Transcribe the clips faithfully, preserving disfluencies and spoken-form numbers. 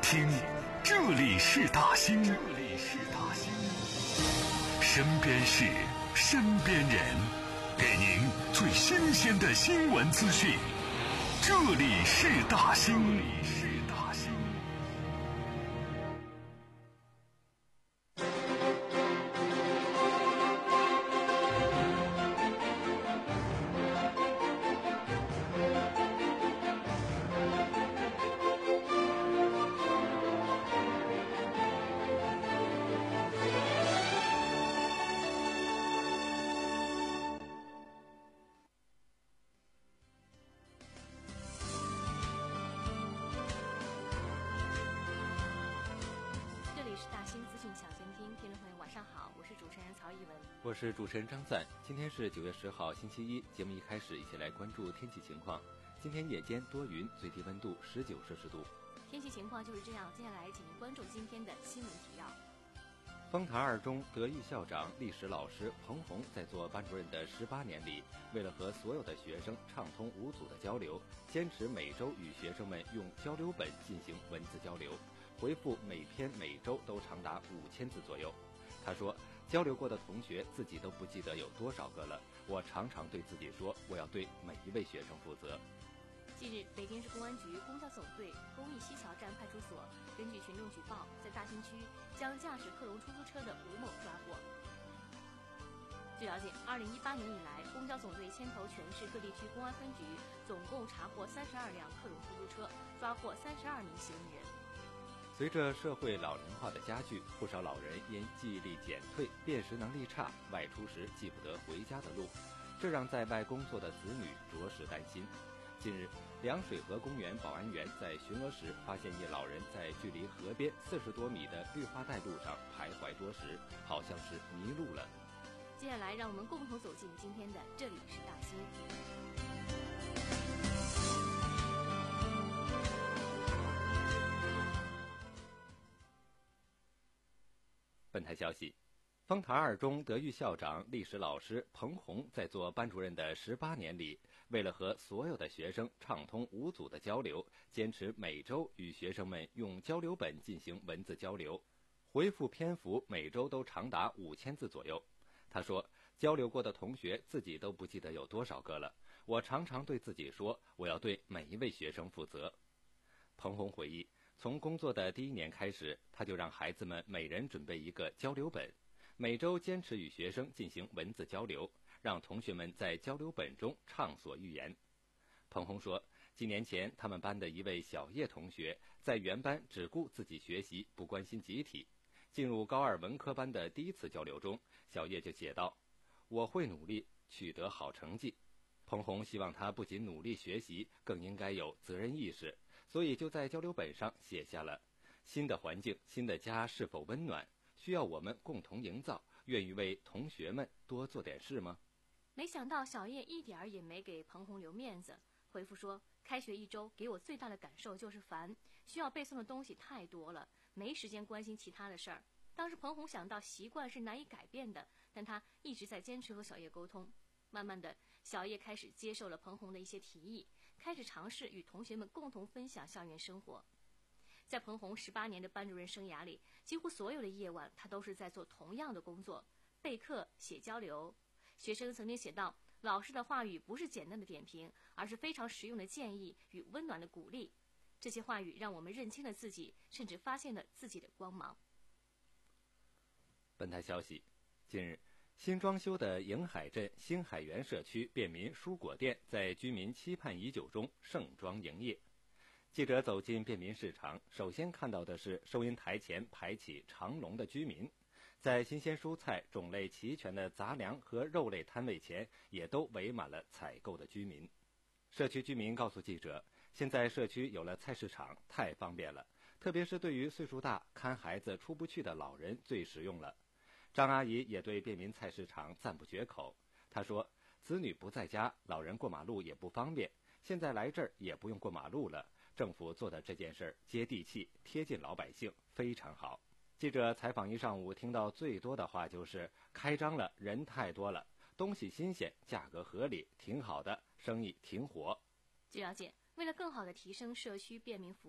听，这里是大兴，这里是大兴，身边事，身边人，给您最新鲜的新闻资讯。这里是大兴，这里是大兴。 我是主持人张赞，今天是九月十号星期一，节目一开始一起来关注天气情况。今天夜间多云，最低温度十九摄氏度。 天气情况就是这样，接下来请您关注今天的新闻提要。 丰台二中德育校长、历史老师彭红在做班主任的十八年里，为了和所有的学生畅通无阻的交流，坚持每周与学生们用交流本进行文字交流，回复每篇每周都长达五千字左右。他说，交流过的同学自己都不记得有多少个了，我常常对自己说，我要对每一位学生负责。 近日，北京市公安局公交总队公益西桥站派出所根据群众举报，在大兴区将驾驶克隆出租车的吴某抓获。据了解，二零一八年以来，公交总队牵头全市各地区公安分局，总共查获三十二辆克隆出租车，抓获三十二名嫌疑人。 随着社会老龄化的加剧，不少老人因记忆力减退、辨识能力差，外出时记不得回家的路，这让在外工作的子女着实担心。近日，凉水河公园保安员在巡逻时发现一老人在距离河边四十多米的绿化带路上徘徊多时，好像是迷路了。 接下来，让我们共同走进今天的这里是大兴。 本台消息，丰台二中德育校长、历史老师彭红在做班主任的十八年里，为了和所有的学生畅通无阻的交流，坚持每周与学生们用交流本进行文字交流，回复篇幅每周都长达五千字左右。他说，交流过的同学自己都不记得有多少个了，我常常对自己说，我要对每一位学生负责。彭红回忆，从工作的第一年开始，他就让孩子们每人准备一个交流本，每周坚持与学生进行文字交流，让同学们在交流本中畅所欲言。彭红说，几年前他们班的一位小叶同学在原班只顾自己学习，不关心集体。进入高二文科班的第一次交流中，小叶就写道，我会努力取得好成绩。彭红希望他不仅努力学习，更应该有责任意识，所以就在交流本上写下了，新的环境、新的家是否温暖，需要我们共同营造，愿意为同学们多做点事吗？ 没想到小叶一点儿也没给彭红留面子，回复说，开学一周给我最大的感受就是烦，需要背诵的东西太多了，没时间关心其他的事儿。当时彭红想到习惯是难以改变的，但他一直在坚持和小叶沟通。慢慢的，小叶开始接受了彭红的一些提议，开始尝试与同学们共同分享校园生活。在彭红十八年的班主任生涯里，几乎所有的夜晚他都是在做同样的工作，备课、写交流。学生曾经写道，老师的话语不是简单的点评，而是非常实用的建议与温暖的鼓励。这些话语让我们认清了自己，甚至发现了自己的光芒。 本台消息，近日新装修的迎海镇新海园社区便民蔬果店在居民期盼已久中盛装营业。记者走进便民市场，首先看到的是收银台前排起长龙的居民，在新鲜蔬菜种类齐全的杂粮和肉类摊位前，也都围满了采购的居民。社区居民告诉记者，现在社区有了菜市场，太方便了，特别是对于岁数大、看孩子出不去的老人最实用了。张阿姨也对便民菜市场赞不绝口，她说，子女不在家，老人过马路也不方便，现在来这儿也不用过马路了，政府做的这件事儿接地气，贴近老百姓，非常好。记者采访一上午，听到最多的话就是开张了，人太多了，东西新鲜，价格合理，挺好的，生意挺火。 据了解，为了更好地提升社区便民服务，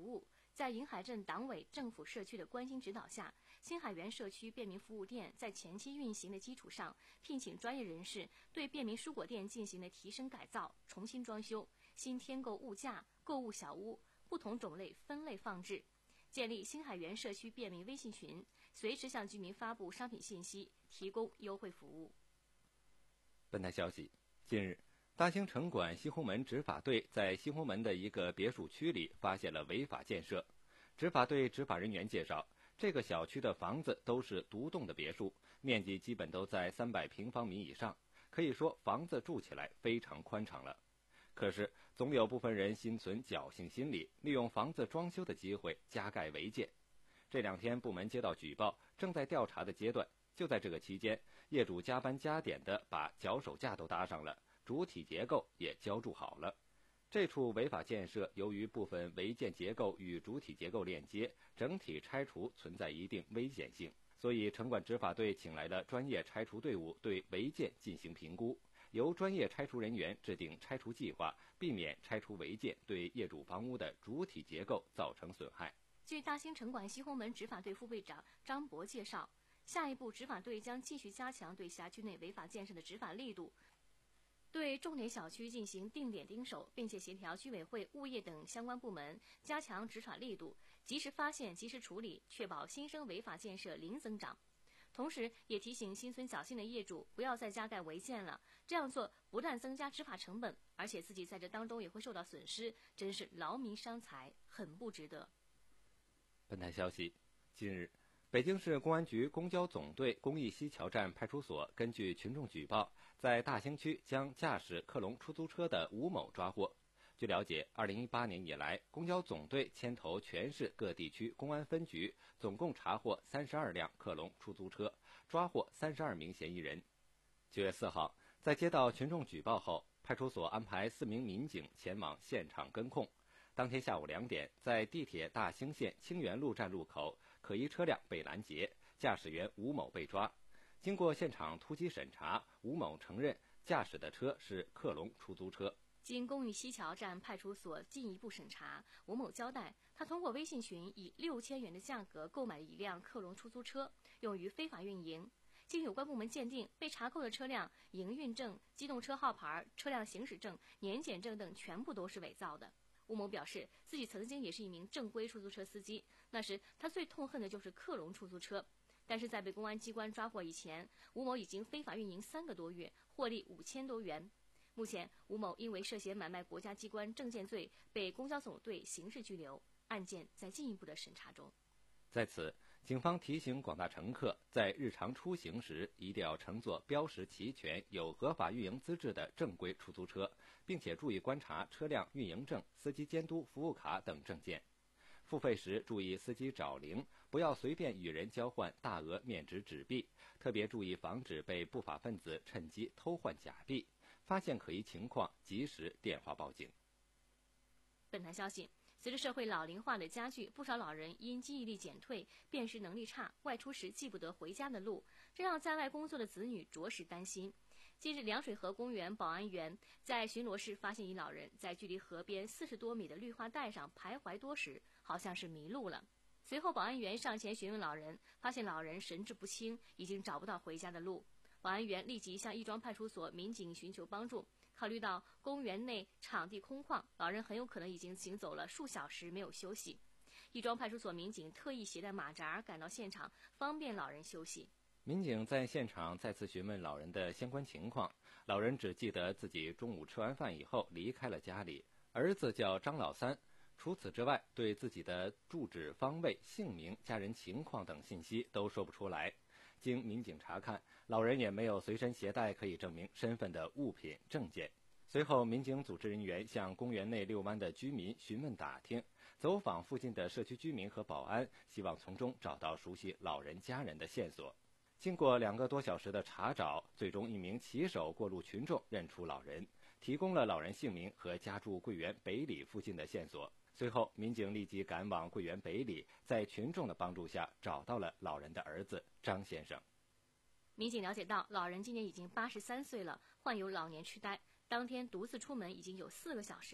在银海镇党委政府社区的关心指导下，新海园社区便民服务店在前期运行的基础上，聘请专业人士对便民蔬果店进行了提升改造、重新装修，新添购物架、购物小屋，不同种类分类放置，建立新海园社区便民微信群，随时向居民发布商品信息，提供优惠服务。 本台消息，近日，大兴城管西红门执法队在西红门的一个别墅区里发现了违法建设。执法队执法人员介绍，这个小区的房子都是独栋的别墅，面积基本都在三百平方米以上，可以说房子住起来非常宽敞了。可是，总有部分人心存侥幸心理，利用房子装修的机会加盖违建。这两天部门接到举报，正在调查的阶段。就在这个期间，业主加班加点的把脚手架都搭上了，主体结构也浇筑好了。这处违法建设由于部分违建结构与主体结构链接，整体拆除存在一定危险性，所以城管执法队请来了专业拆除队伍对违建进行评估，由专业拆除人员制定拆除计划，避免拆除违建对业主房屋的主体结构造成损害。 据大兴城管西红门执法队副队长张博介绍，下一步执法队将继续加强对辖区内违法建设的执法力度，对重点小区进行定点盯守，并且协调居委会、物业等相关部门加强执法力度，及时发现、及时处理，确保新生违法建设零增长。同时，也提醒心存侥幸的业主不要再加盖违建了，这样做不但增加执法成本，而且自己在这当中也会受到损失，真是劳民伤财，很不值得。 本台消息，近日，北京市公安局公交总队公益西桥站派出所根据群众举报，在大兴区将驾驶克隆出租车的吴某抓获。据了解，二零一八年以来，公交总队牵头全市各地区公安分局，总共查获三十二辆克隆出租车，抓获三十二名嫌疑人。九月四号，在接到群众举报后，派出所安排四名民警前往现场跟控。当天下午两点，在地铁大兴线清源路站路口，可疑车辆被拦截，驾驶员吴某被抓。经过现场突击审查，吴某承认驾驶的车是克隆出租车。 经公寓西桥站派出所进一步审查，吴某交代，他通过微信群以六千元的价格购买了一辆克隆出租车，用于非法运营。经有关部门鉴定，被查扣的车辆营运证、机动车号牌、车辆行驶证、年检证等全部都是伪造的。吴某表示，自己曾经也是一名正规出租车司机，那时他最痛恨的就是克隆出租车。但是在被公安机关抓获以前，吴某已经非法运营三个多月，获利五千多元。目前，吴某因为涉嫌买卖国家机关证件罪，被公交总队刑事拘留，案件在进一步的审查中。 在此，警方提醒广大乘客，在日常出行时一定要乘坐标识齐全、有合法运营资质的正规出租车，并且注意观察车辆运营证、司机监督服务卡等证件。付费时注意司机找零，不要随便与人交换大额面值纸币，特别注意防止被不法分子趁机偷换假币。发现可疑情况，及时电话报警。 本台消息，随着社会老龄化的加剧，不少老人因记忆力减退、辨识能力差，外出时记不得回家的路，这让在外工作的子女着实担心。近日，凉水河公园保安员在巡逻时发现一老人在距离河边四十多米的绿化带上徘徊多时，好像是迷路了。随后，保安员上前询问老人，发现老人神志不清，已经找不到回家的路。保安员立即向亦庄派出所民警寻求帮助。考虑到公园内场地空旷，老人很有可能已经行走了数小时没有休息。亦庄派出所民警特意携带马扎赶到现场，方便老人休息。 民警在现场再次询问老人的相关情况，老人只记得自己中午吃完饭以后离开了家里，儿子叫张老三。除此之外，对自己的住址、方位、姓名、家人情况等信息都说不出来。经民警查看，老人也没有随身携带可以证明身份的物品、证件。随后，民警组织人员向公园内遛弯的居民询问打听，走访附近的社区居民和保安，希望从中找到熟悉老人家人的线索。经过两个多小时的查找，最终一名骑手过路群众认出老人，提供了老人姓名和家住桂园北里附近的线索。随后，民警立即赶往桂园北里，在群众的帮助下找到了老人的儿子张先生。 民警了解到，老人今年已经八十三岁了，患有老年痴呆，当天独自出门已经有四个小时了。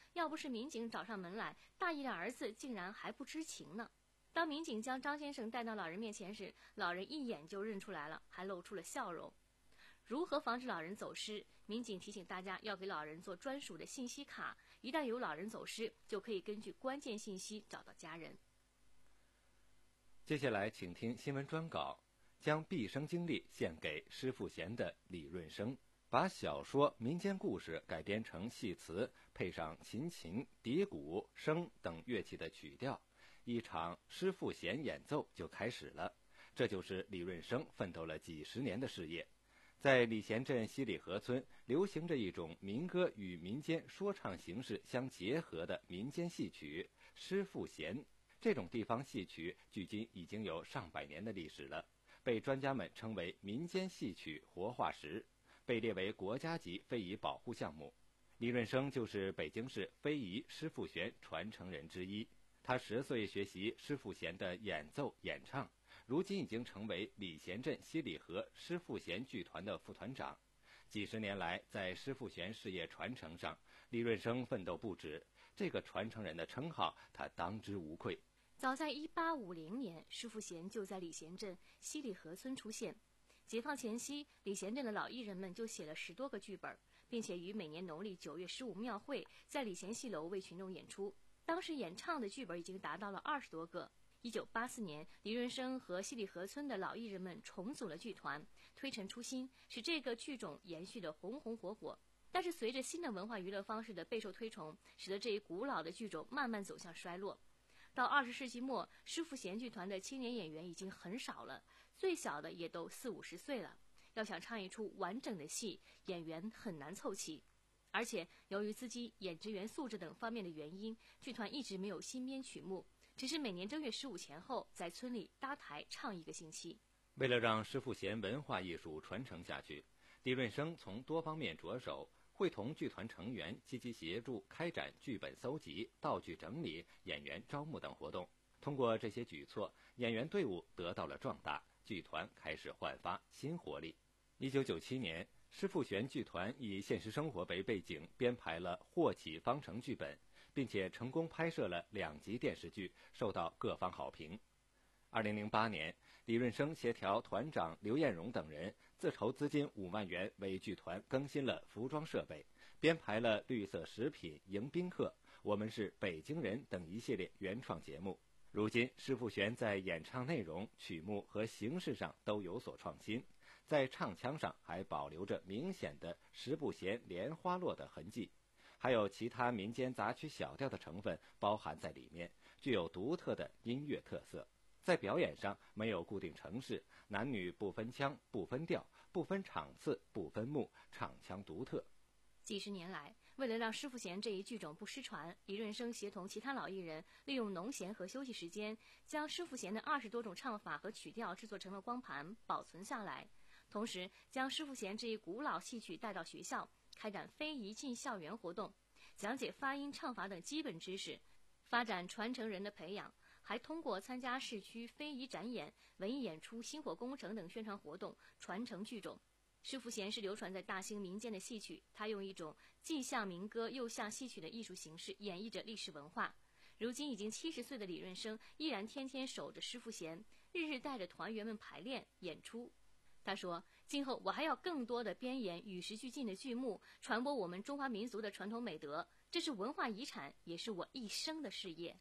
要不是民警找上门来，大意的儿子竟然还不知情呢。当民警将张先生带到老人面前时，老人一眼就认出来了，还露出了笑容。如何防止老人走失？民警提醒大家要给老人做专属的信息卡，一旦有老人走失，就可以根据关键信息找到家人。 接下来请听新闻专稿，将毕生经历献给施富贤的李润生，把小说、民间故事改编成戏词，配上琴琴、笛鼓、笙等乐器的曲调，一场施富贤演奏就开始了。这就是李润生奋斗了几十年的事业。在礼贤镇西里河村，流行着一种民歌与民间说唱形式相结合的民间戏曲施富贤。这种地方戏曲距今已经有上百年的历史了，被专家们称为民间戏曲活化石，被列为国家级非遗保护项目。李润生就是北京市非遗施富贤传承人之一。他十岁学习施富贤的演奏演唱，如今已经成为礼贤镇西里河施富贤剧团的副团长。几十年来，在施富贤事业传承上，李润生奋斗不止，这个传承人的称号他当之无愧。 早在一八五零年，施富贤就在礼贤镇西里河村出现。解放前夕，礼贤镇的老艺人们就写了十多个剧本，并且于每年农历九月十五庙会在礼贤戏楼为群众演出。当时演唱的剧本已经达到了二十多个。一九八四年，李润生和西里河村的老艺人们重组了剧团，推陈出新，使这个剧种延续得红红火火。但是随着新的文化娱乐方式的备受推崇，使得这一古老的剧种慢慢走向衰落。到二十世纪末，施富贤剧团的青年演员已经很少了，最小的也都四五十岁了。要想唱一出完整的戏，演员很难凑齐。而且由于资金、演职员素质等方面的原因，剧团一直没有新编曲目，只是每年正月十五前后在村里搭台唱一个星期。 为了让施富贤文化艺术传承下去，李润生从多方面着手，会同剧团成员积极协助开展剧本搜集、道具整理、演员招募等活动。通过这些举措，演员队伍得到了壮大，剧团开始焕发新活力。一九九七年，施富贤剧团以现实生活为背景，编排了《霍启方城》剧本，并且成功拍摄了两集电视剧，受到各方好评。二零零八年，李润生协调团长刘彦荣等人自筹资金五万元，为剧团更新了服装设备，编排了《绿色食品迎宾客》、《我们是北京人》等一系列原创节目。如今，施富贤在演唱内容、曲目和形式上都有所创新，在唱腔上还保留着明显的十不闲莲花落的痕迹，还有其他民间杂曲小调的成分包含在里面，具有独特的音乐特色。在表演上没有固定程式，男女不分腔、不分调、不分场次、不分目，唱腔独特。 几十年来，为了让施富贤这一剧种不失传，李润生协同其他老艺人，利用农闲和休息时间，将施富贤的二十多种唱法和曲调制作成了光盘，保存下来。同时，将施富贤这一古老戏曲带到学校，开展非遗进校园活动，讲解发音、唱法等基本知识，发展传承人的培养。还通过参加市区非遗展演、文艺演出、薪火工程等宣传活动，传承剧种。施富贤是流传在大兴民间的戏曲，他用一种既像民歌又像戏曲的艺术形式演绎着历史文化。如今已经七十岁的李润生依然天天守着施富贤，日日带着团员们排练演出。他说：“今后我还要更多的编演与时俱进的剧目，传播我们中华民族的传统美德，这是文化遗产，也是我一生的事业。”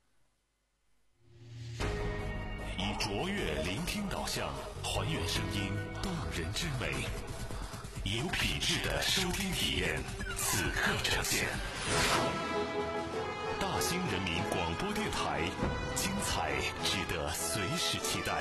以卓越聆听导向，还原声音动人之美，有品质的收听体验，此刻呈现。大兴人民广播电台，精彩值得随时期待。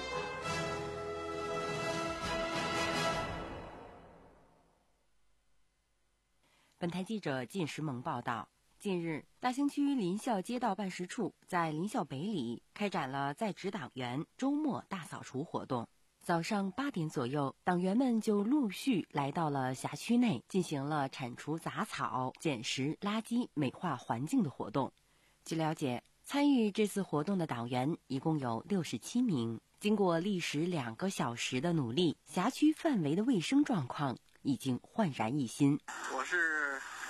本台记者靳时萌报道。近日，大兴区临校街道办事处在临校北里开展了在职党员周末大扫除活动。早上八点左右，党员们就陆续来到了辖区内，进行了铲除杂草、捡拾垃圾、美化环境的活动。据了解，参与这次活动的党员一共有六十七名。经过历时两个小时的努力，辖区范围的卫生状况已经焕然一新。 我是驻临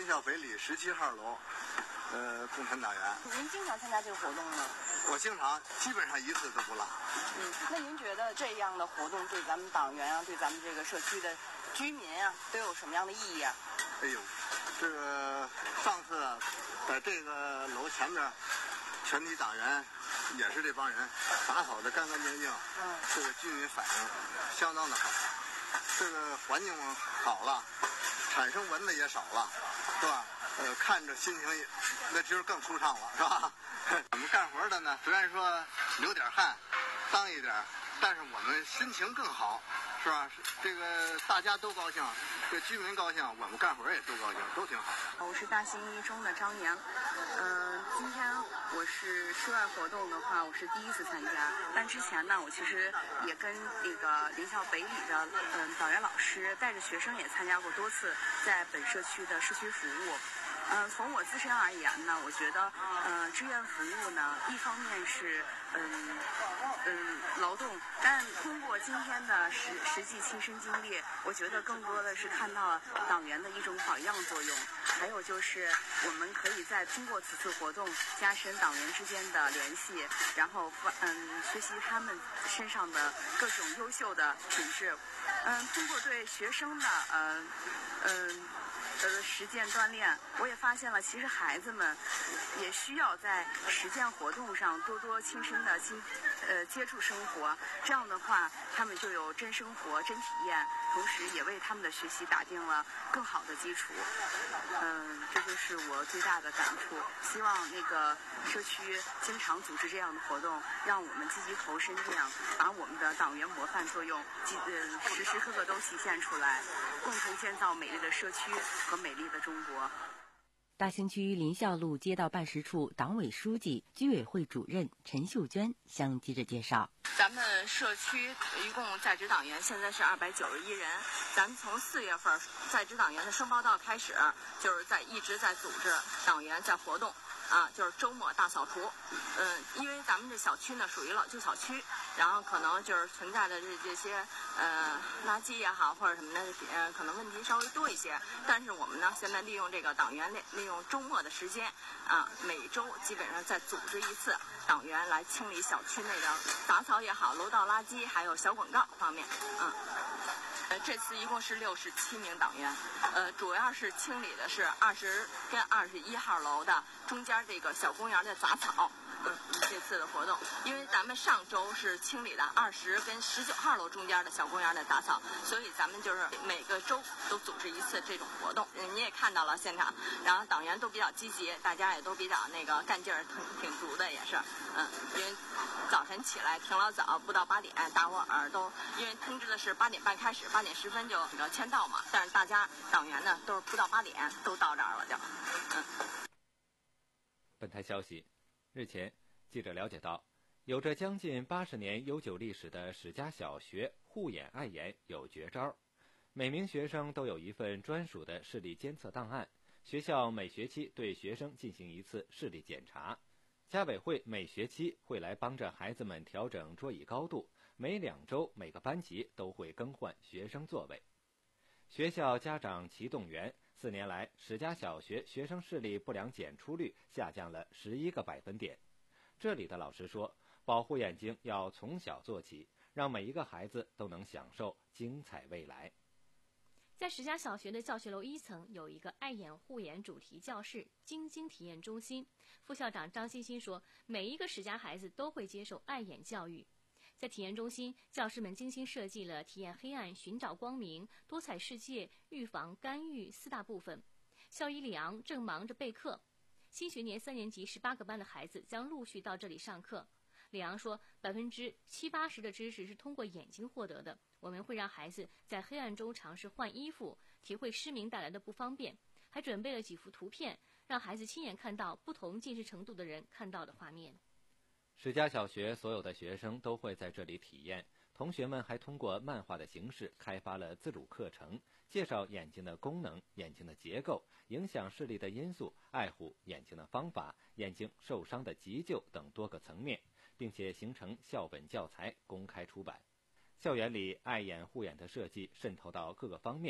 校北里十七号楼，呃，共产党员。 您经常参加这个活动吗？ 我经常，基本上一次都不落。 嗯，那您觉得这样的活动对咱们党员啊，对咱们这个社区的居民啊，都有什么样的意义啊？ 哎呦，这个上次在这个楼前面，全体党员也是这帮人打扫的干干净净， 嗯， 这个居民反应相当的好，这个环境好了，产生蚊子也少了，是吧？呃，看着心情也那今儿更舒畅了，是吧？我们干活的呢，虽然说流点汗，脏一点，但是我们心情更好，是吧？这个大家都高兴，这居民高兴，我们干活也都高兴，都挺好的。 我是大兴一中的张阳，嗯、呃，今天我是室外活动的话，我是第一次参加，但之前呢，我其实也跟那个临校北里的嗯、呃、党员老师带着学生也参加过多次在本社区的社区服务。嗯、呃，从我自身而言呢，我觉得，呃，志愿服务呢，一方面是，嗯，嗯，劳动，但通过今天的实实际亲身经历，我觉得更多的是看到了党员的一种榜样作用，还有就是我们可以在通过此次活动加深党员之间的联系，然后，嗯，学习他们身上的各种优秀的品质，嗯，通过对学生的，嗯，嗯。呃，实践锻炼，我也发现了，其实孩子们也需要在实践活动上多多亲身的亲呃接触生活，这样的话，他们就有真生活、真体验，同时也为他们的学习打定了更好的基础。嗯，这就是我最大的感触。希望那个社区经常组织这样的活动，让我们积极投身这样，把我们的党员模范作用，呃，时时刻刻都体现出来，共同建造美丽的社区和美丽的中国。 大兴区临校路街道办事处党委书记、居委会主任陈秀娟向记者介绍， 咱们社区一共在职党员现在是二百九十一人，咱们从四月份在职党员的升报到开始，就是在一直在组织党员在活动。啊，就是周末大扫除，嗯，因为咱们这小区呢属于老旧小区，然后可能就是存在的这这些呃垃圾也好或者什么的，呃可能问题稍微多一些。但是我们呢现在利用这个党员利利用周末的时间啊，每周基本上再组织一次党员来清理小区内的杂草也好、楼道垃圾，还有小广告方面，嗯。呃，这次一共是六十七名党员，呃，主要是清理的是二十跟二十一号楼的中间这个小公园的杂草。嗯，这次的活动，因为咱们上周是清理了二十跟十九号楼中间的小公园的杂草，所以咱们就是每个周都组织一次这种活动。嗯，你也看到了现场，然后党员都比较积极，大家也都比较那个干劲儿，挺挺足的，也是。嗯，因为早晨起来挺老早，不到八点，大伙儿都因为通知的是八点半开始，八点十分就那个签到嘛，但是大家党员呢都是不到八点都到这儿了就。嗯。 本台消息。日前，记者了解到，有着将近八十年悠久历史的史家小学护眼爱眼有绝招，每名学生都有一份专属的视力监测档案，学校每学期对学生进行一次视力检查，家委会每学期会来帮着孩子们调整桌椅高度，每两周每个班级都会更换学生座位。学校家长齐动员，四年来，史家小学学生视力不良检出率下降了十一个百分点。这里的老师说，保护眼睛要从小做起，让每一个孩子都能享受精彩未来。 在史家小学的教学楼一层有一个爱眼护眼主题教室晶晶体验中心，副校长张欣欣说，每一个史家孩子都会接受爱眼教育。在体验中心，教师们精心设计了体验黑暗、寻找光明、多彩世界、预防干预四大部分。校医李昂正忙着备课，新学年三年级十八个班的孩子将陆续到这里上课。李昂说，百分之七八十的知识是通过眼睛获得的。我们会让孩子在黑暗中尝试换衣服，体会失明带来的不方便，还准备了几幅图片，让孩子亲眼看到不同近视程度的人看到的画面。 史家小学所有的学生都会在这里体验，同学们还通过漫画的形式开发了自主课程，介绍眼睛的功能、眼睛的结构、影响视力的因素、爱护眼睛的方法、眼睛受伤的急救等多个层面，并且形成校本教材公开出版。校园里爱眼护眼的设计渗透到各个方面，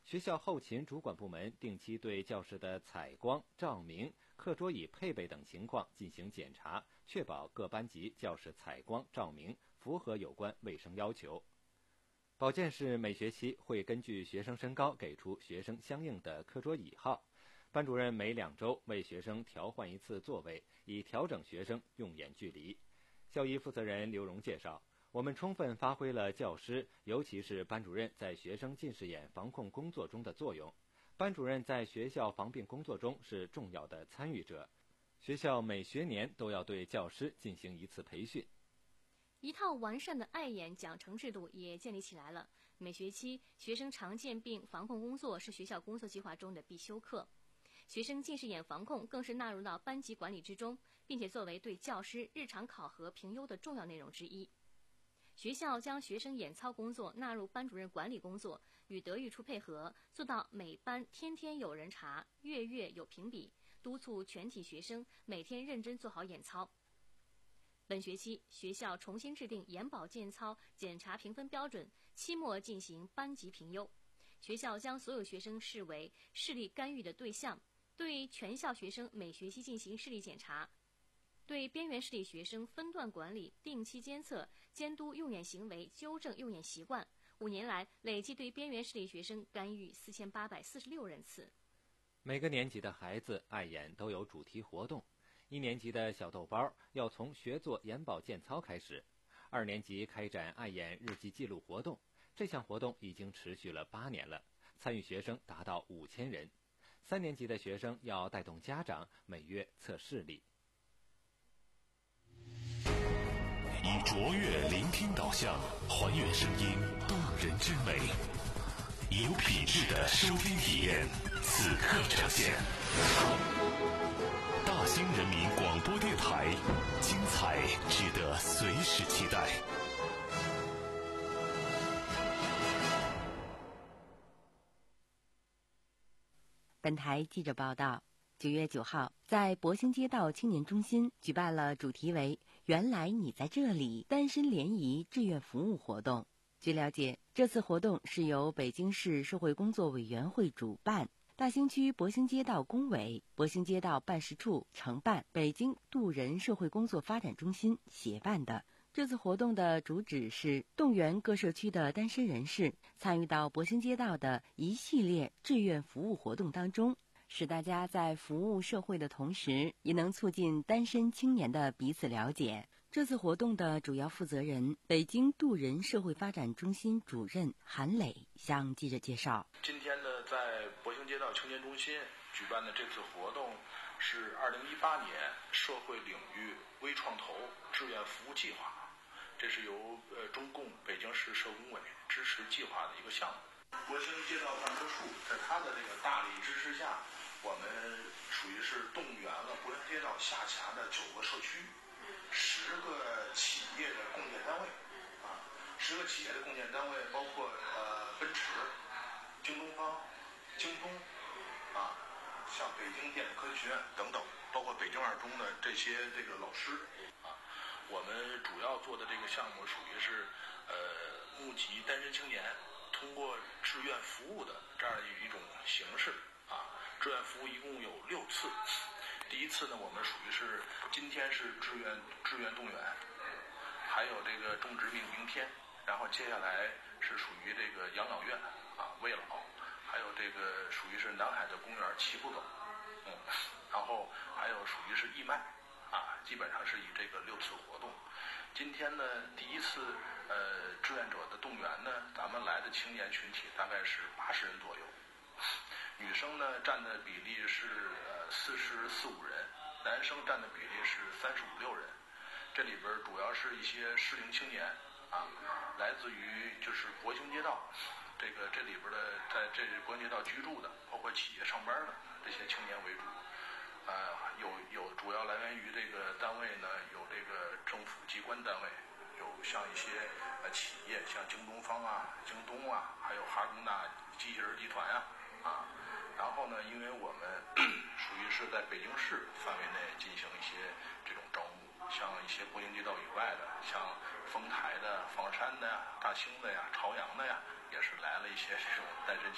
学校后勤主管部门定期对教室的采光、照明、课桌椅配备等情况进行检查，确保各班级教室采光、照明符合有关卫生要求。保健室每学期会根据学生身高给出学生相应的课桌椅号，班主任每两周为学生调换一次座位，以调整学生用眼距离。校医负责人刘荣介绍，我们充分发挥了教师，尤其是班主任在学生近视眼防控工作中的作用。班主任在学校防病工作中是重要的参与者。学校每学年都要对教师进行一次培训。 一套完善的爱眼奖惩制度也建立起来了。每学期，学生常见病防控工作是学校工作计划中的必修课。学生近视眼防控更是纳入到班级管理之中，并且作为对教师日常考核评优的重要内容之一。学校将学生眼操工作纳入班主任管理工作，与德育处配合，做到每班天天有人查，月月有评比，督促全体学生每天认真做好眼操。本学期，学校重新制定眼保健操检查评分标准，期末进行班级评优。学校将所有学生视为视力干预的对象，对全校学生每学期进行视力检查，对边缘视力学生分段管理，定期监测，监督用眼行为，纠正用眼习惯。五年来，累计对边缘视力学生干预四千八百四十六人次。 每个年级的孩子爱眼都有主题活动。一年级的小豆包要从学做眼保健操开始，二年级开展爱眼日记记录活动，这项活动已经持续了八年了，参与学生达到五千人。三年级的学生要带动家长每月测视力。 以卓越聆听导向，还原声音动人之美，有品质的收听体验，此刻呈现。大兴人民广播电台，精彩值得随时期待。 本台记者报道，九月九号，在博兴街道青年中心举办了主题为“原来你在这里”单身联谊志愿服务活动。据了解，这次活动是由北京市社会工作委员会主办，大兴区博兴街道工委、博兴街道办事处承办，北京渡人社会工作发展中心协办的。这次活动的主旨是动员各社区的单身人士参与到博兴街道的一系列志愿服务活动当中，使大家在服务社会的同时，也能促进单身青年的彼此了解。这次活动的主要负责人，北京渡人社会发展中心主任韩磊向记者介绍， 今天呢，在博兴街道青年中心举办的这次活动是二零一八年社会领域微创投志愿服务计划，这是由呃中共北京市社工委支持计划的一个项目。博兴街道办事处在他的这个大力支持下，我们属于是动员了博兴街道下辖的九个社区，十个企业的共建单位，啊，十个企业的共建单位包括呃奔驰、京东方、京东，啊，像北京电子科技学院等等，包括北京二中的这些这个老师，啊，我们主要做的这个项目属于是呃募集单身青年通过志愿服务的这样一种形式，啊，志愿服务一共有六次。第一次呢，我们属于是今天是志愿志愿动员，还有这个种植明明天，然后接下来是属于这个养老院啊慰老，还有这个属于是南海的公园齐步走，嗯，然后还有属于是义卖，啊，基本上是以这个六次活动。今天呢，第一次呃志愿者的动员呢，咱们来的青年群体大概是八十人左右。女生呢占的比例是呃四十四五人，男生占的比例是三十五六人。这里边主要是一些适龄青年啊，来自于就是博兴街道，这个这里边的在这博兴街道居住的，包括企业上班的这些青年为主。呃，有有主要来源于这个单位呢，有这个政府机关单位，有像一些呃企业，像京东方啊、京东啊，还有哈工大机器人集团啊。啊，然后呢，因为我们属于是在北京市范围内进行一些这种招募，像一些博兴街道以外的，像丰台的、房山的呀、大兴的呀、朝阳的呀，也是来了一些这种单身青年。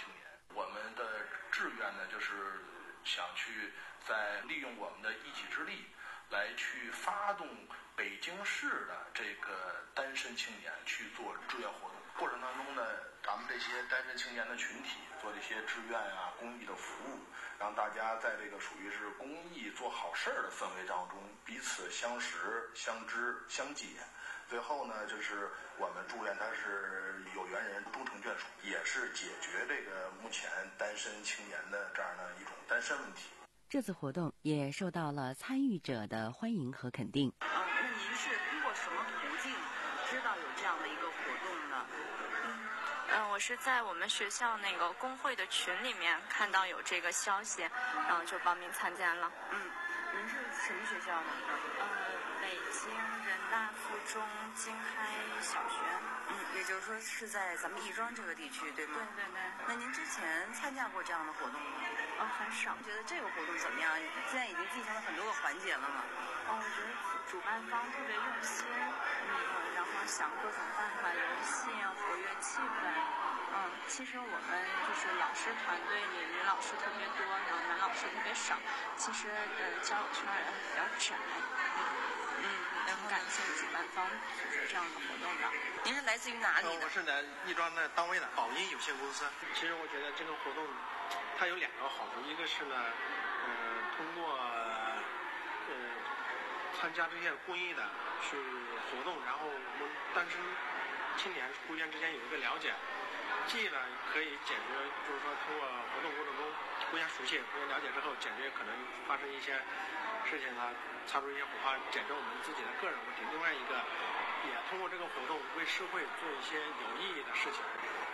我们的志愿呢，就是想去在利用我们的一己之力，来去发动北京市的这个单身青年去做志愿活动。过程当中呢，咱们这些单身青年的群体做这些志愿啊、公益的服务，让大家在这个属于是公益做好事儿的氛围当中，彼此相识、相知、相解。最后呢，就是我们祝愿他是有缘人终成眷属，也是解决这个目前单身青年的这样的一种单身问题。 这次活动也受到了参与者的欢迎和肯定。 嗯，那您是通过什么途径知道有这样的一个活动呢？ 嗯，我是在我们学校那个工会的群里面看到有这个消息，然后就报名参加了。 嗯，您是什么学校的？ 呃，北京人大附中京开小学。 嗯，也就是说是在咱们亦庄这个地区，对吗？ 对对对。 那您之前参加过这样的活动吗？ 哦，很少。 觉得这个活动怎么样？现在已经进行了很多个环节了嘛。 哦，我觉得主办方特别用心，嗯，然后想各种办法游戏啊，活跃气氛。嗯，其实我们就是老师团队里女老师特别多，然后男老师特别少。其实呃，交友圈也比较窄。嗯，很感谢主办方组织这样的活动的。 您是来自于哪里的？ 呃、我是来亦庄的当威的宝音有限公司。其实我觉得这个活动它有两个好处，一个是呢，呃，通过呃参加这些公益的去活动，然后我们单身青年互相之间有一个了解，既呢可以解决，就是说通过活动过程中互相熟悉、互相了解之后，解决可能发生一些事情啊，擦出一些火花，解决我们自己的个人问题。另外一个，也通过这个活动为社会做一些有意义的事情。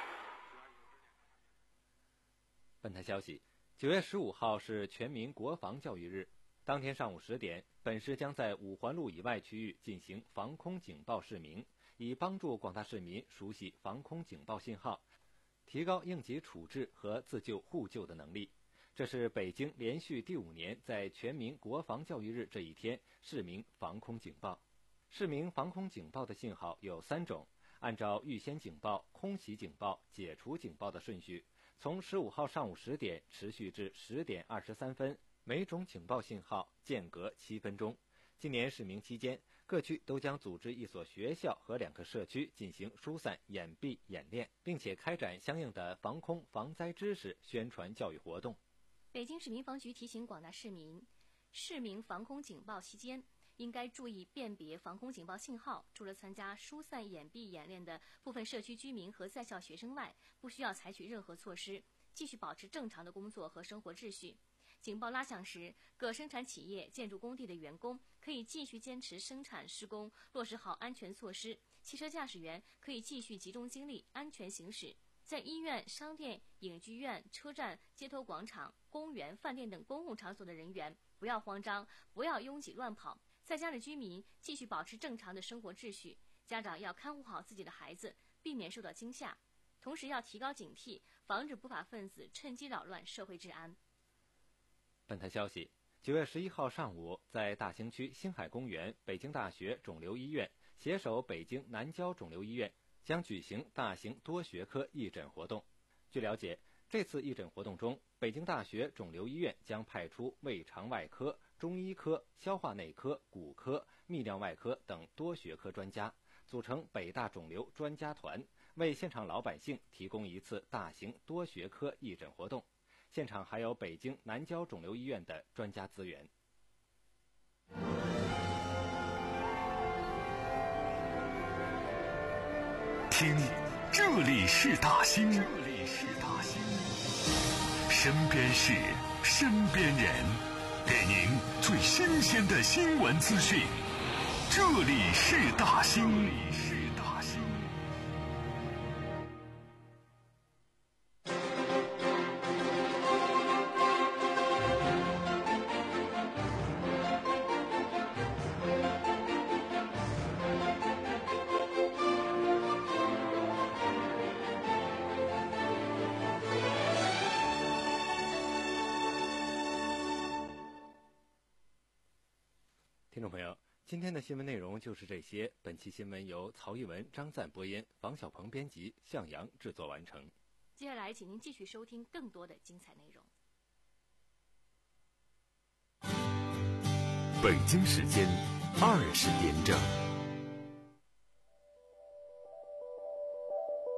本台消息，九月十五号是全民国防教育日。当天上午十点，本市将在五环路以外区域进行防空警报示明，以帮助广大市民熟悉防空警报信号，提高应急处置和自救互救的能力。这是北京连续第五年在全民国防教育日这一天示明防空警报。示明防空警报的信号有三种，按照预先警报、空袭警报、解除警报的顺序，从十五号上午十点持续至十点二十三分，每种警报信号间隔七分钟。今年示明期间，各区都将组织一所学校和两个社区进行疏散掩蔽演练，并且开展相应的防空防灾知识宣传教育活动。 北京市民防局提醒广大市民，示明防空警报期间应该注意辨别防空警报信号。除了参加疏散掩蔽演练的部分社区居民和在校学生外，不需要采取任何措施，继续保持正常的工作和生活秩序。警报拉响时，各生产企业、建筑工地的员工可以继续坚持生产施工，落实好安全措施；汽车驾驶员可以继续集中精力安全行驶。在医院、商店、影剧院、车站、街头广场、公园、饭店等公共场所的人员不要慌张，不要拥挤乱跑。在家的居民继续保持正常的生活秩序，家长要看护好自己的孩子，避免受到惊吓，同时要提高警惕，防止不法分子趁机扰乱社会治安。 本台消息，九月十一号上午，在大兴区星海公园，北京大学肿瘤医院携手北京南郊肿瘤医院将举行大型多学科义诊活动。据了解，这次义诊活动中，北京大学肿瘤医院将派出胃肠外科、中医科、消化内科、骨科、泌尿外科等多学科专家，组成北大肿瘤专家团，为现场老百姓提供一次大型多学科义诊活动。现场还有北京南郊肿瘤医院的专家资源。 听，这里是大兴，这里是大兴，身边事，身边人，给您最新鲜的新闻资讯。这里是大兴，这里是大兴。 听众朋友，今天的新闻内容就是这些。本期新闻由曹一文、张赞播音，房小鹏编辑，向阳制作完成。 接下来，请您继续收听更多的精彩内容。 北京时间二十点整。